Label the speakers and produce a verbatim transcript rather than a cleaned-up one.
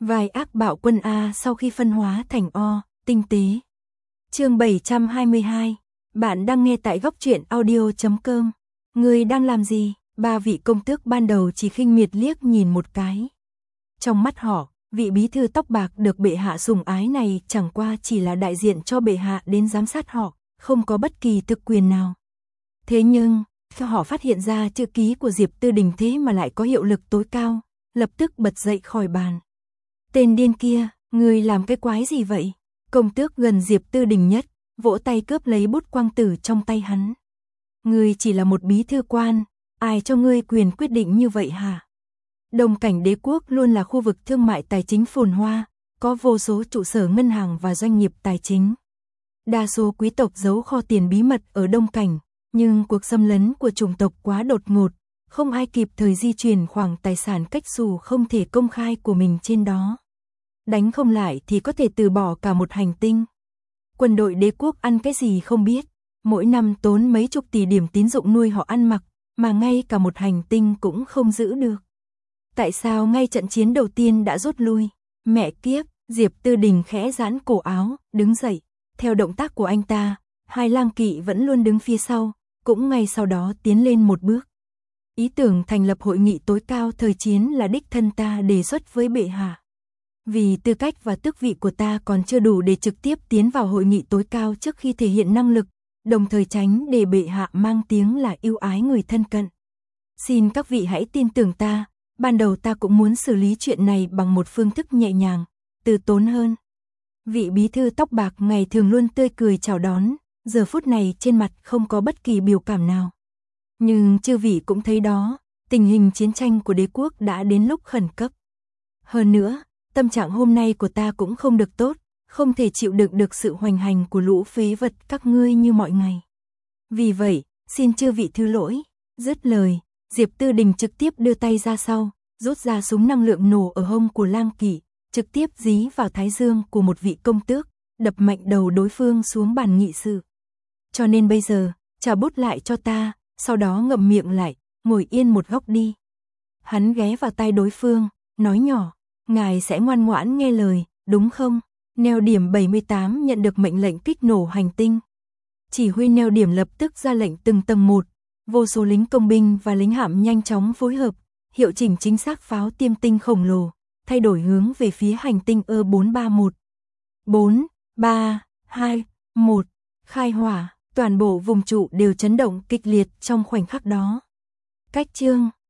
Speaker 1: Vài ác bạo quân A sau khi phân hóa thành O, tinh tế. Chương bảy trăm hai mươi hai. Bạn đang nghe tại góc truyện audio chấm com. Người đang làm gì? Ba vị công tước ban đầu chỉ khinh miệt liếc nhìn một cái. Trong mắt họ, vị bí thư tóc bạc được bệ hạ sủng ái này chẳng qua chỉ là đại diện cho bệ hạ đến giám sát họ, không có bất kỳ thực quyền nào. Thế nhưng, khi họ phát hiện ra chữ ký của Diệp Tư Đình thế mà lại có hiệu lực tối cao, lập tức bật dậy khỏi bàn. Tên điên kia, ngươi làm cái quái gì vậy? Công tước gần Diệp Tư Đình nhất, vỗ tay cướp lấy bút quang tử trong tay hắn. Ngươi chỉ là một bí thư quan, ai cho ngươi quyền quyết định như vậy hả? Đông Cảnh đế quốc luôn là khu vực thương mại tài chính phồn hoa, có vô số trụ sở ngân hàng và doanh nghiệp tài chính. Đa số quý tộc giấu kho tiền bí mật ở Đông Cảnh, nhưng cuộc xâm lấn của chủng tộc quá đột ngột, không ai kịp thời di chuyển khoản tài sản cách xù không thể công khai của mình trên đó. Đánh không lại thì có thể từ bỏ cả một hành tinh. Quân đội đế quốc ăn cái gì không biết, mỗi năm tốn mấy chục tỷ điểm tín dụng nuôi họ ăn mặc, mà ngay cả một hành tinh cũng không giữ được. Tại sao ngay trận chiến đầu tiên đã rút lui? Mẹ kiếp, Diệp Tư Đình khẽ giãn cổ áo, đứng dậy. Theo động tác của anh ta, hai lang kỵ vẫn luôn đứng phía sau, cũng ngay sau đó tiến lên một bước. Ý tưởng thành lập hội nghị tối cao thời chiến là đích thân ta đề xuất với bệ hạ. Vì tư cách và tước vị của ta còn chưa đủ để trực tiếp tiến vào hội nghị tối cao trước khi thể hiện năng lực, đồng thời tránh để bệ hạ mang tiếng là ưu ái người thân cận. Xin các vị hãy tin tưởng ta, ban đầu ta cũng muốn xử lý chuyện này bằng một phương thức nhẹ nhàng, từ tốn hơn. Vị bí thư tóc bạc ngày thường luôn tươi cười chào đón, giờ phút này trên mặt không có bất kỳ biểu cảm nào. Nhưng chư vị cũng thấy đó, tình hình chiến tranh của đế quốc đã đến lúc khẩn cấp. Hơn nữa, tâm trạng hôm nay của ta cũng không được tốt, không thể chịu đựng được sự hoành hành của lũ phế vật các ngươi như mọi ngày. Vì vậy, xin chư vị thứ lỗi. Dứt lời, Diệp Tư Đình trực tiếp đưa tay ra sau, rút ra súng năng lượng nổ ở hông của lang kỵ, trực tiếp dí vào thái dương của một vị công tước, đập mạnh đầu đối phương xuống bàn nghị sự. Cho nên bây giờ, trả bút lại cho ta, sau đó ngậm miệng lại, ngồi yên một góc đi. Hắn ghé vào tai đối phương, nói nhỏ, ngài sẽ ngoan ngoãn nghe lời, đúng không? Neo điểm bảy mươi tám nhận được mệnh lệnh kích nổ hành tinh. Chỉ huy neo điểm lập tức ra lệnh từng tầng một, vô số lính công binh và lính hạm nhanh chóng phối hợp, hiệu chỉnh chính xác pháo tiêm tinh khổng lồ, thay đổi hướng về phía hành tinh E bốn ba mốt. bốn, ba, hai, một, khai hỏa, toàn bộ vùng trụ đều chấn động kịch liệt trong khoảnh khắc đó. Cách chương,